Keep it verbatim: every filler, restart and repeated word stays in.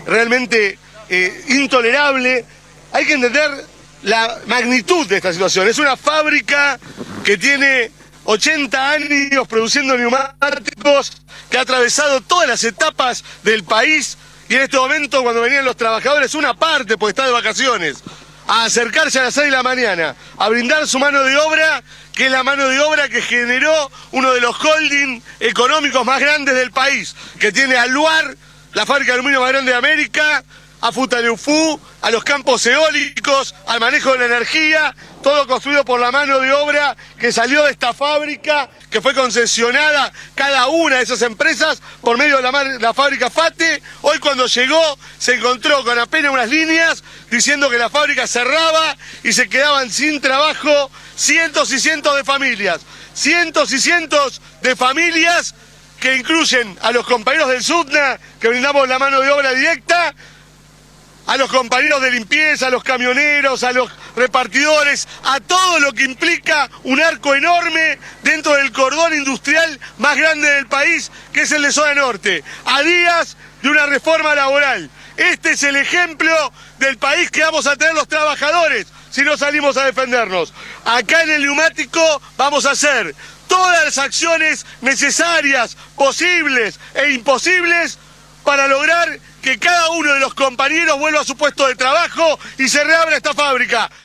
realmente eh, intolerable. Hay que entender la magnitud de esta situación. Es una fábrica que tiene ochenta años produciendo neumáticos, que ha atravesado todas las etapas del país, y en este momento, cuando venían los trabajadores, una parte, porque está de vacaciones, a acercarse a las seis de la mañana, a brindar su mano de obra, que es la mano de obra que generó uno de los holding económicos más grandes del país, que tiene a Luar, la fábrica de aluminio más grande de América, a Futaleufú, a los campos eólicos, al manejo de la energía, todo construido por la mano de obra que salió de esta fábrica, que fue concesionada cada una de esas empresas por medio de la, la fábrica FATE. Hoy, cuando llegó, se encontró con apenas unas líneas diciendo que la fábrica cerraba y se quedaban sin trabajo cientos y cientos de familias. Cientos y cientos de familias que incluyen a los compañeros del SUTNA, que brindamos la mano de obra directa, a los compañeros de limpieza, a los camioneros, a los repartidores, a todo lo que implica un arco enorme dentro del cordón industrial más grande del país, que es el de Zona Norte, a días de una reforma laboral. Este es el ejemplo del país que vamos a tener los trabajadores si no salimos a defendernos. Acá en el neumático vamos a hacer todas las acciones necesarias, posibles e imposibles para lograr que cada uno de los compañeros vuelva a su puesto de trabajo y se reabra esta fábrica.